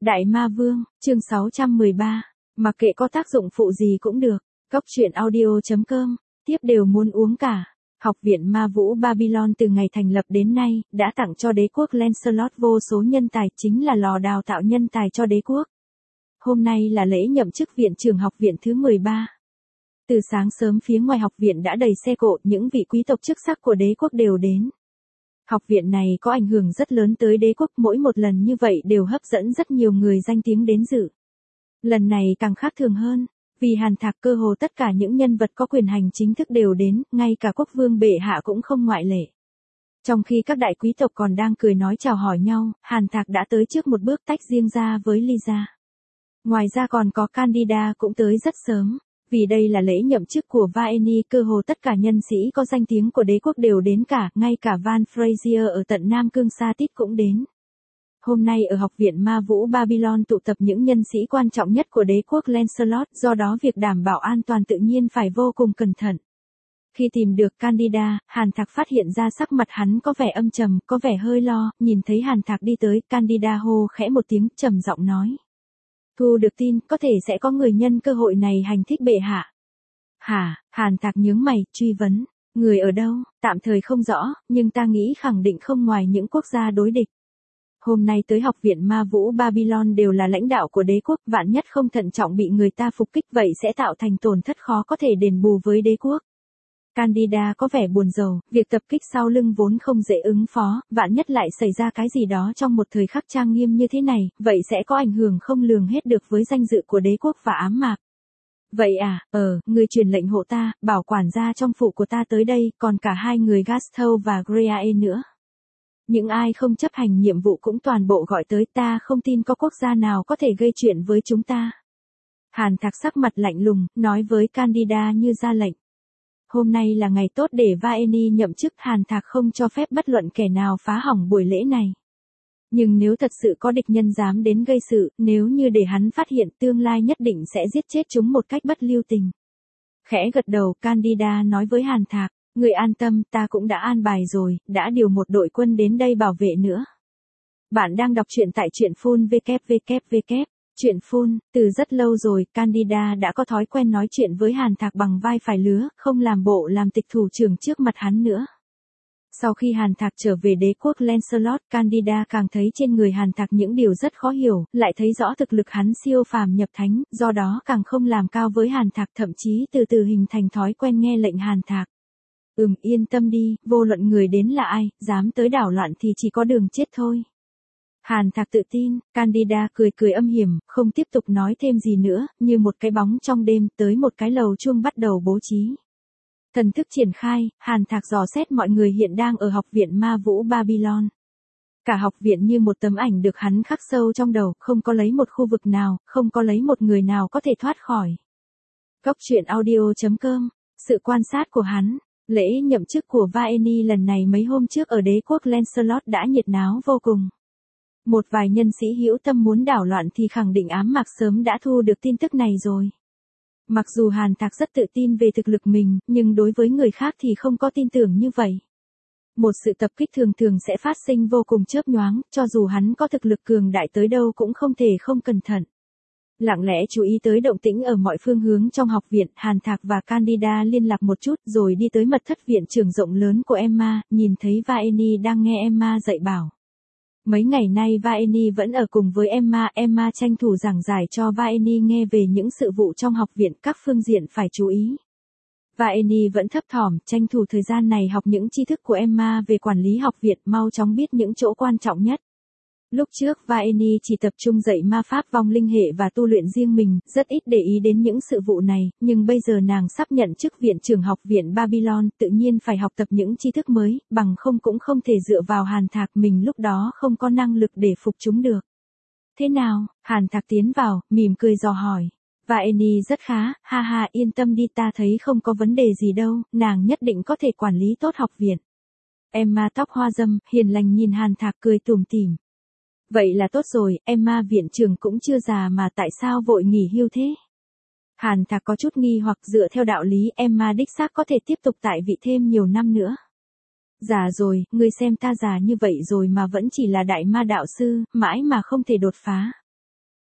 Đại Ma Vương, chương 613. Mặc kệ có tác dụng phụ gì cũng được. Cốc truyện audio.com. Tiếp đều muốn uống cả. Học viện Ma Vũ Babylon từ ngày thành lập đến nay, đã tặng cho đế quốc Lancelot vô số nhân tài, chính là lò đào tạo nhân tài cho đế quốc. Hôm nay là lễ nhậm chức viện trưởng học viện thứ 13. Từ sáng sớm phía ngoài học viện đã đầy xe cộ, những vị quý tộc chức sắc của đế quốc đều đến. Học viện này có ảnh hưởng rất lớn tới đế quốc, mỗi một lần như vậy đều hấp dẫn rất nhiều người danh tiếng đến dự. Lần này càng khác thường hơn, vì Hàn Thạc cơ hồ tất cả những nhân vật có quyền hành chính thức đều đến, ngay cả quốc vương bệ hạ cũng không ngoại lệ. Trong khi các đại quý tộc còn đang cười nói chào hỏi nhau, Hàn Thạc đã tới trước một bước tách riêng ra với Lisa. Ngoài ra còn có Candida cũng tới rất sớm. Vì đây là lễ nhậm chức của Vaeni, cơ hồ tất cả nhân sĩ có danh tiếng của đế quốc đều đến cả, ngay cả Van Frazier ở tận Nam Cương Satit cũng đến. Hôm nay ở học viện Ma Vũ Babylon tụ tập những nhân sĩ quan trọng nhất của đế quốc Lancelot, do đó việc đảm bảo an toàn tự nhiên phải vô cùng cẩn thận. Khi tìm được Candida, Hàn Thạc phát hiện ra sắc mặt hắn có vẻ âm trầm, có vẻ hơi lo, nhìn thấy Hàn Thạc đi tới, Candida hô khẽ một tiếng, trầm giọng nói. Thu được tin, có thể sẽ có người nhân cơ hội này hành thích bệ hạ. Hả? Hàn Thạc nhướng mày, truy vấn. Người ở đâu? Tạm thời không rõ, nhưng ta nghĩ khẳng định không ngoài những quốc gia đối địch. Hôm nay tới học viện Ma Vũ Babylon đều là lãnh đạo của đế quốc, vạn nhất không thận trọng bị người ta phục kích vậy sẽ tạo thành tổn thất khó có thể đền bù với đế quốc. Candida có vẻ buồn rầu, việc tập kích sau lưng vốn không dễ ứng phó, vạn nhất lại xảy ra cái gì đó trong một thời khắc trang nghiêm như thế này, vậy sẽ có ảnh hưởng không lường hết được với danh dự của đế quốc và ám mạc. Vậy à, người truyền lệnh hộ ta, bảo quản gia trong phủ của ta tới đây, còn cả hai người Gastow và Greae nữa. Những ai không chấp hành nhiệm vụ cũng toàn bộ gọi tới, ta không tin có quốc gia nào có thể gây chuyện với chúng ta. Hàn Thạc sắc mặt lạnh lùng, nói với Candida như ra lệnh. Hôm nay là ngày tốt để Vaeni nhậm chức, Hàn Thạc không cho phép bất luận kẻ nào phá hỏng buổi lễ này. Nhưng nếu thật sự có địch nhân dám đến gây sự, nếu như để hắn phát hiện, tương lai nhất định sẽ giết chết chúng một cách bất lưu tình. Khẽ gật đầu, Candida nói với Hàn Thạc, người an tâm, ta cũng đã an bài rồi, đã điều một đội quân đến đây bảo vệ nữa. Bạn đang đọc truyện tại truyện phun www. Chuyện phun, từ rất lâu rồi, Candida đã có thói quen nói chuyện với Hàn Thạc bằng vai phải lứa, không làm bộ làm tịch thủ trưởng trước mặt hắn nữa. Sau khi Hàn Thạc trở về đế quốc Lancelot, Candida càng thấy trên người Hàn Thạc những điều rất khó hiểu, lại thấy rõ thực lực hắn siêu phàm nhập thánh, do đó càng không làm cao với Hàn Thạc, thậm chí từ từ hình thành thói quen nghe lệnh Hàn Thạc. Yên tâm đi, vô luận người đến là ai, dám tới đảo loạn thì chỉ có đường chết thôi. Hàn Thạc tự tin, Candida cười âm hiểm, không tiếp tục nói thêm gì nữa, như một cái bóng trong đêm, tới một cái lầu chuông bắt đầu bố trí. Thần thức triển khai, Hàn Thạc dò xét mọi người hiện đang ở học viện Ma Vũ Babylon. Cả học viện như một tấm ảnh được hắn khắc sâu trong đầu, không có lấy một khu vực nào, không có lấy một người nào có thể thoát khỏi. Cốc truyện audio.com. Sự quan sát của hắn. Lễ nhậm chức của Vaeni lần này mấy hôm trước ở đế quốc Lancelot đã nhiệt náo vô cùng. Một vài nhân sĩ hữu tâm muốn đảo loạn thì khẳng định ám mạc sớm đã thu được tin tức này rồi. Mặc dù Hàn Thạc rất tự tin về thực lực mình, nhưng đối với người khác thì không có tin tưởng như vậy. Một sự tập kích thường thường sẽ phát sinh vô cùng chớp nhoáng, cho dù hắn có thực lực cường đại tới đâu cũng không thể không cẩn thận. Lặng lẽ chú ý tới động tĩnh ở mọi phương hướng trong học viện, Hàn Thạc và Candida liên lạc một chút rồi đi tới mật thất viện trưởng rộng lớn của Emma, nhìn thấy Vaeni đang nghe Emma dạy bảo. Mấy ngày nay Vaeni vẫn ở cùng với Emma tranh thủ giảng giải cho Vaeni nghe về những sự vụ trong học viện, các phương diện phải chú ý. Vaeni vẫn thấp thỏm, tranh thủ thời gian này học những tri thức của Emma về quản lý học viện, mau chóng biết những chỗ quan trọng nhất. Lúc trước Vaeni chỉ tập trung dạy ma pháp vong linh hệ và tu luyện riêng mình, rất ít để ý đến những sự vụ này, nhưng bây giờ nàng sắp nhận chức viện trưởng học viện Babylon, tự nhiên phải học tập những tri thức mới, bằng không cũng không thể dựa vào Hàn Thạc, mình lúc đó không có năng lực để phục chúng được. Thế nào? Hàn Thạc tiến vào, mỉm cười dò hỏi. Vaeni rất khá, ha yên tâm đi, ta thấy không có vấn đề gì đâu, nàng nhất định có thể quản lý tốt học viện. Emma tóc hoa dâm, hiền lành nhìn Hàn Thạc cười tủm tỉm. Vậy là tốt rồi, Emma viện trưởng cũng chưa già mà tại sao vội nghỉ hưu thế? Hàn Thạc có chút nghi hoặc, dựa theo đạo lý Emma đích xác có thể tiếp tục tại vị thêm nhiều năm nữa. Già rồi, ngươi xem ta già như vậy rồi mà vẫn chỉ là đại ma đạo sư, mãi mà không thể đột phá.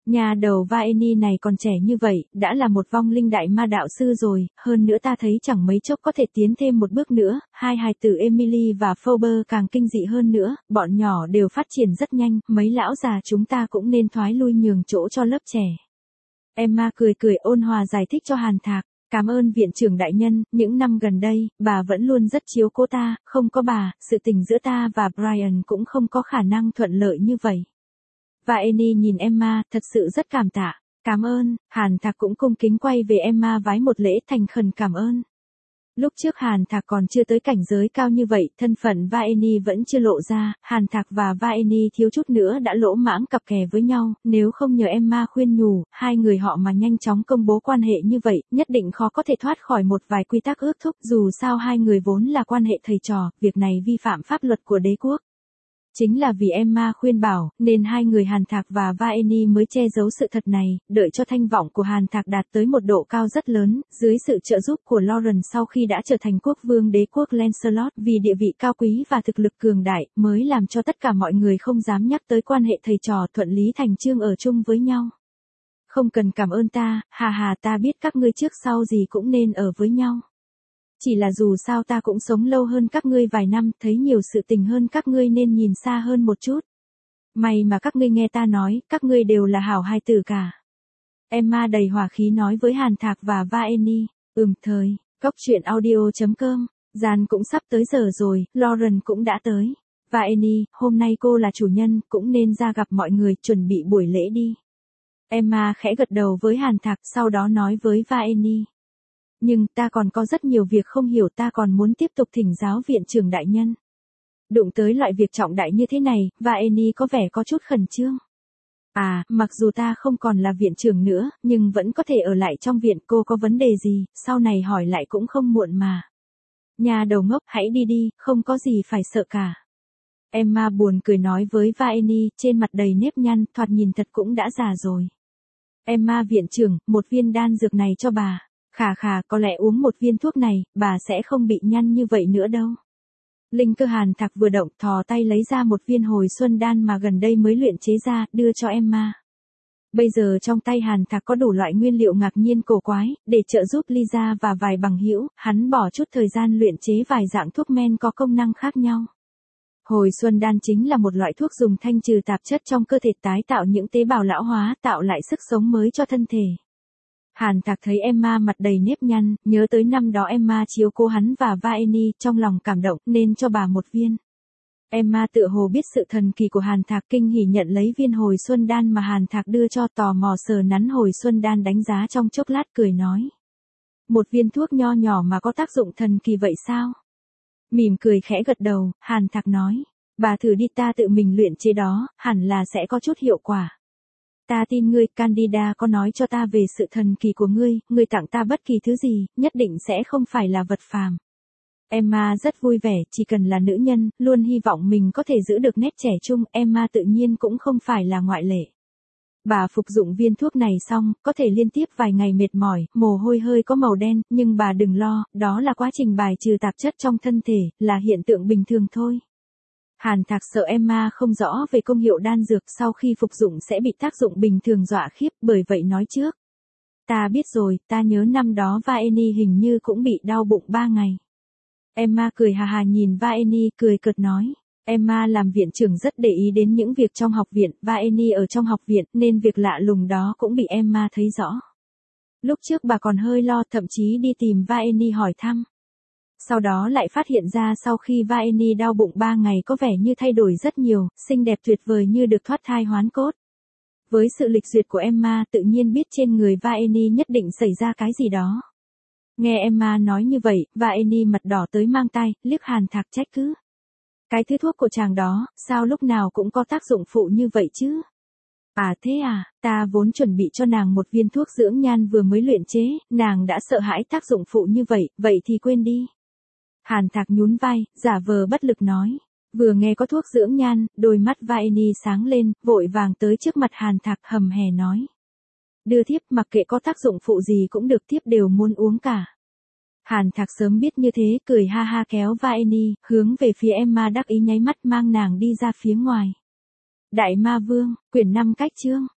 Nhà đầu Vaeni này còn trẻ như vậy, đã là một vong linh đại ma đạo sư rồi, hơn nữa ta thấy chẳng mấy chốc có thể tiến thêm một bước nữa, hai hài tử Emily và Phoebe càng kinh dị hơn nữa, bọn nhỏ đều phát triển rất nhanh, mấy lão già chúng ta cũng nên thoái lui nhường chỗ cho lớp trẻ. Emma cười cười ôn hòa giải thích cho Hàn Thạc. Cảm ơn viện trưởng đại nhân, những năm gần đây, bà vẫn luôn rất chiếu cố ta, không có bà, sự tình giữa ta và Brian cũng không có khả năng thuận lợi như vậy. Vaeni nhìn Emma, thật sự rất cảm tạ. Cảm ơn, Hàn Thạc cũng cung kính quay về Emma vái một lễ thành khẩn cảm ơn. Lúc trước Hàn Thạc còn chưa tới cảnh giới cao như vậy, thân phận Vaeni vẫn chưa lộ ra, Hàn Thạc và Vaeni thiếu chút nữa đã lỗ mãng cặp kè với nhau, nếu không nhờ Emma khuyên nhủ, hai người họ mà nhanh chóng công bố quan hệ như vậy, nhất định khó có thể thoát khỏi một vài quy tắc ước thúc, dù sao hai người vốn là quan hệ thầy trò, việc này vi phạm pháp luật của đế quốc. Chính là vì Emma khuyên bảo, nên hai người Hàn Thạc và Vaeni mới che giấu sự thật này, đợi cho thanh vọng của Hàn Thạc đạt tới một độ cao rất lớn, dưới sự trợ giúp của Lauren sau khi đã trở thành quốc vương đế quốc Lancelot vì địa vị cao quý và thực lực cường đại, mới làm cho tất cả mọi người không dám nhắc tới quan hệ thầy trò thuận lý thành chương ở chung với nhau. Không cần cảm ơn ta, hà ta biết các ngươi trước sau gì cũng nên ở với nhau. Chỉ là dù sao ta cũng sống lâu hơn các ngươi vài năm, thấy nhiều sự tình hơn các ngươi nên nhìn xa hơn một chút. May mà các ngươi nghe ta nói, các ngươi đều là hảo hai tử cả. Emma đầy hỏa khí nói với Hàn Thạc và Vaeni. Thời, Cốc truyện audio.com, gian cũng sắp tới giờ rồi, Lauren cũng đã tới. Vaeni, hôm nay cô là chủ nhân, cũng nên ra gặp mọi người, chuẩn bị buổi lễ đi. Emma khẽ gật đầu với Hàn Thạc, sau đó nói với Vaeni. Nhưng ta còn có rất nhiều việc không hiểu, ta còn muốn tiếp tục thỉnh giáo viện trưởng đại nhân. Đụng tới loại việc trọng đại như thế này, Vaeni có vẻ có chút khẩn trương. Mặc dù ta không còn là viện trưởng nữa, nhưng vẫn có thể ở lại trong viện, cô có vấn đề gì, sau này hỏi lại cũng không muộn mà. Nhà đầu ngốc, hãy đi đi, không có gì phải sợ cả. Emma buồn cười nói với Vaeni, trên mặt đầy nếp nhăn, thoạt nhìn thật cũng đã già rồi. Emma viện trưởng, một viên đan dược này cho bà. Khà, có lẽ uống một viên thuốc này, bà sẽ không bị nhăn như vậy nữa đâu. Linh cơ Hàn Thạc vừa động, thò tay lấy ra một viên hồi xuân đan mà gần đây mới luyện chế ra, đưa cho Emma. Bây giờ trong tay Hàn Thạc có đủ loại nguyên liệu ngạc nhiên cổ quái, để trợ giúp Lisa và vài bằng hữu, hắn bỏ chút thời gian luyện chế vài dạng thuốc men có công năng khác nhau. Hồi xuân đan chính là một loại thuốc dùng thanh trừ tạp chất trong cơ thể, tái tạo những tế bào lão hóa, tạo lại sức sống mới cho thân thể. Hàn Thạc thấy Emma mặt đầy nếp nhăn, nhớ tới năm đó Emma chiếu cố hắn và Vaeni, trong lòng cảm động, nên cho bà một viên. Emma tựa hồ biết sự thần kỳ của Hàn Thạc, kinh hỉ nhận lấy viên hồi xuân đan mà Hàn Thạc đưa cho, tò mò sờ nắn hồi xuân đan đánh giá trong chốc lát cười nói. Một viên thuốc nho nhỏ mà có tác dụng thần kỳ vậy sao? Mỉm cười khẽ gật đầu, Hàn Thạc nói. Bà thử đi, ta tự mình luyện chế đó, hẳn là sẽ có chút hiệu quả. Ta tin ngươi, Candida có nói cho ta về sự thần kỳ của ngươi tặng ta bất kỳ thứ gì, nhất định sẽ không phải là vật phàm. Emma rất vui vẻ, chỉ cần là nữ nhân, luôn hy vọng mình có thể giữ được nét trẻ trung, Emma tự nhiên cũng không phải là ngoại lệ. Bà phục dụng viên thuốc này xong, có thể liên tiếp vài ngày mệt mỏi, mồ hôi hơi có màu đen, nhưng bà đừng lo, đó là quá trình bài trừ tạp chất trong thân thể, là hiện tượng bình thường thôi. Hàn Thạc sợ Emma không rõ về công hiệu đan dược, sau khi phục dụng sẽ bị tác dụng bình thường dọa khiếp, bởi vậy nói trước. Ta biết rồi, ta nhớ năm đó Vaeni hình như cũng bị đau bụng 3 ngày. Emma cười hà nhìn Vaeni, cười cợt nói. Emma làm viện trưởng rất để ý đến những việc trong học viện, Vaeni ở trong học viện, nên việc lạ lùng đó cũng bị Emma thấy rõ. Lúc trước bà còn hơi lo, thậm chí đi tìm Vaeni hỏi thăm. Sau đó lại phát hiện ra sau khi Vaeni đau bụng 3 ngày có vẻ như thay đổi rất nhiều, xinh đẹp tuyệt vời như được thoát thai hoán cốt. Với sự lịch duyệt của Emma, tự nhiên biết trên người Vaeni nhất định xảy ra cái gì đó. Nghe Emma nói như vậy, Vaeni mặt đỏ tới mang tai, liếc Hàn Thạc trách cứ. Cái thứ thuốc của chàng đó, sao lúc nào cũng có tác dụng phụ như vậy chứ? Thế à, ta vốn chuẩn bị cho nàng một viên thuốc dưỡng nhan vừa mới luyện chế, nàng đã sợ hãi tác dụng phụ như vậy thì quên đi. Hàn Thạc nhún vai, giả vờ bất lực nói. Vừa nghe có thuốc dưỡng nhan, đôi mắt Vaeni sáng lên, vội vàng tới trước mặt Hàn Thạc hầm hè nói. Đưa thiếp, mặc kệ có tác dụng phụ gì cũng được, thiếp đều muốn uống cả. Hàn Thạc sớm biết như thế, cười ha kéo Vaeni, hướng về phía Emma đắc ý nháy mắt mang nàng đi ra phía ngoài. Đại Ma Vương, quyển 5 cách chương.